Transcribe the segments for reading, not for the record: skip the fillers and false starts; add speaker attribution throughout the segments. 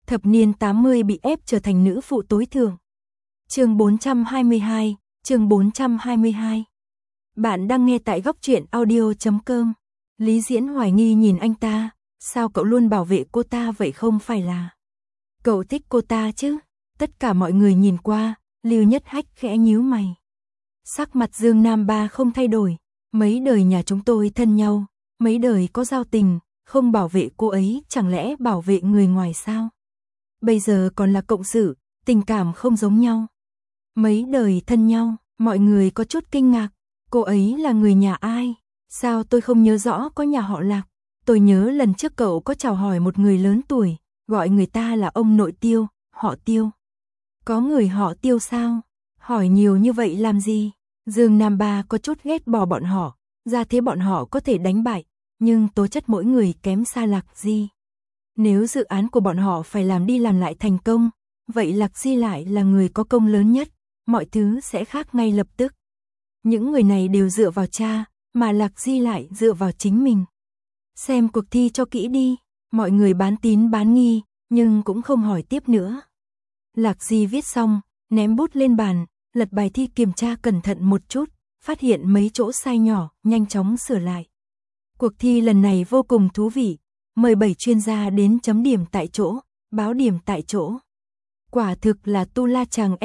Speaker 1: Thập niên 80 bị ép trở thành nữ phụ tối thượng. Chương 422, chương 422. Bạn đang nghe tại góc truyện audio.com. Lý Diễn hoài nghi nhìn anh ta, sao cậu luôn bảo vệ cô ta vậy, không phải là cậu thích cô ta chứ? Tất cả mọi người nhìn qua, Lưu Nhất Hách khẽ nhíu mày. Sắc mặt Dương Nam Ba không thay đổi, mấy đời nhà chúng tôi thân nhau, mấy đời có giao tình, không bảo vệ cô ấy chẳng lẽ bảo vệ người ngoài sao? Bây giờ còn là cộng sự, tình cảm không giống nhau. Mấy đời thân nhau, mọi người có chút kinh ngạc, cô ấy là người nhà ai? Sao tôi không nhớ rõ có nhà họ Lạc? Tôi nhớ lần trước cậu có chào hỏi một người lớn tuổi, gọi người ta là ông nội Tiêu, họ Tiêu. Có người họ Tiêu sao? Hỏi nhiều như vậy làm gì? Dương Nam Ba có chút ghét bỏ bọn họ, ra thế bọn họ có thể đánh bại, nhưng tố chất mỗi người kém xa Lạc Di. Nếu dự án của bọn họ phải làm đi làm lại thành công, vậy Lạc Di lại là người có công lớn nhất, mọi thứ sẽ khác ngay lập tức. Những người này đều dựa vào cha, mà Lạc Di lại dựa vào chính mình. Xem cuộc thi cho kỹ đi, mọi người bán tín bán nghi, nhưng cũng không hỏi tiếp nữa. Lạc Di viết xong, ném bút lên bàn, lật bài thi kiểm tra cẩn thận một chút, phát hiện mấy chỗ sai nhỏ, nhanh chóng sửa lại. Cuộc thi lần này vô cùng thú vị, mời 7 chuyên gia đến chấm điểm tại chỗ, báo điểm tại chỗ. Quả thực là tu la chàng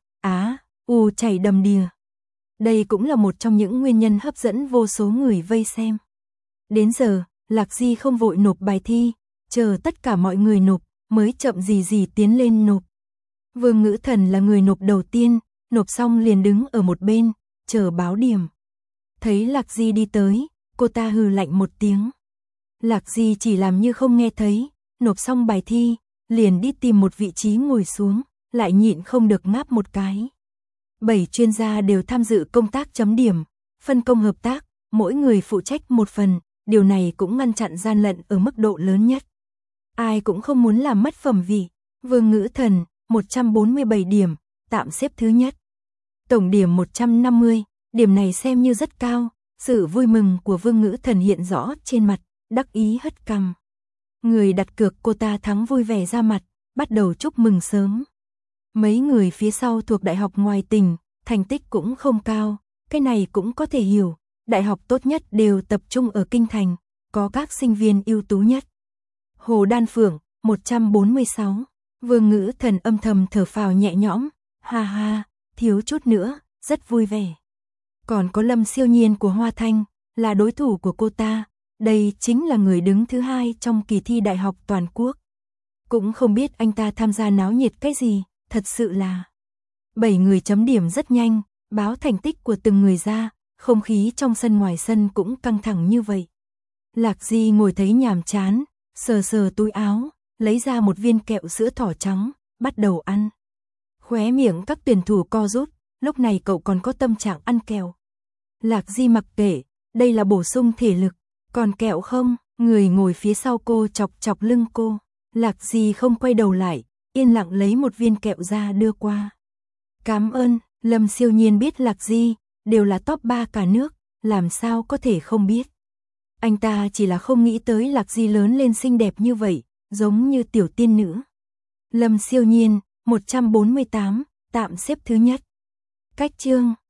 Speaker 1: U chảy đầm đìa. Đây cũng là một trong những nguyên nhân hấp dẫn vô số người vây xem. Đến giờ, Lạc Di không vội nộp bài thi, chờ tất cả mọi người nộp, mới chậm gì tiến lên nộp. Vương Ngữ Thần là người nộp đầu tiên, nộp xong liền đứng ở một bên, chờ báo điểm. Thấy Lạc Di đi tới, cô ta hừ lạnh một tiếng. Lạc Di chỉ làm như không nghe thấy, nộp xong bài thi, liền đi tìm một vị trí ngồi xuống, lại nhịn không được ngáp một cái. 7 chuyên gia đều tham dự công tác chấm điểm, phân công hợp tác, mỗi người phụ trách một phần, điều này cũng ngăn chặn gian lận ở mức độ lớn nhất. Ai cũng không muốn làm mất phẩm vị. Vương Ngữ Thần, 147 điểm, tạm xếp thứ nhất. Tổng điểm 150, điểm này xem như rất cao, sự vui mừng của Vương Ngữ Thần hiện rõ trên mặt, đắc ý hất cằm. Người đặt cược cô ta thắng vui vẻ ra mặt, bắt đầu chúc mừng sớm. Mấy người phía sau thuộc đại học ngoài tỉnh, thành tích cũng không cao, cái này cũng có thể hiểu, đại học tốt nhất đều tập trung ở kinh thành, có các sinh viên ưu tú nhất. Hồ Đan Phượng, 146, Vương Ngữ Thần âm thầm thở phào nhẹ nhõm, ha ha, thiếu chút nữa, rất vui vẻ. Còn có Lâm Siêu Nhiên của Hoa Thanh, là đối thủ của cô ta, đây chính là người đứng thứ 2 trong kỳ thi đại học toàn quốc. Cũng không biết anh ta tham gia náo nhiệt cái gì, thật sự là. 7 người chấm điểm rất nhanh, báo thành tích của từng người ra, không khí trong sân ngoài sân cũng căng thẳng như vậy. Lạc Di ngồi thấy nhàm chán, sờ sờ túi áo, lấy ra một viên kẹo sữa thỏ trắng, bắt đầu ăn. Khóe miệng các tuyển thủ co rút, lúc này cậu còn có tâm trạng ăn kẹo. Lạc Di mặc kệ, đây là bổ sung thể lực, còn kẹo không? Người ngồi phía sau cô chọc chọc lưng cô. Lạc Di không quay đầu lại, yên lặng lấy một viên kẹo ra đưa qua. Cảm ơn. Lâm Siêu Nhiên biết Lạc Di đều là top 3 cả nước, làm sao có thể không biết. Anh ta chỉ là không nghĩ tới Lạc Di lớn lên xinh đẹp như vậy, giống như tiểu tiên nữ. Lâm Siêu Nhiên, 148, tạm xếp thứ nhất. Cách chương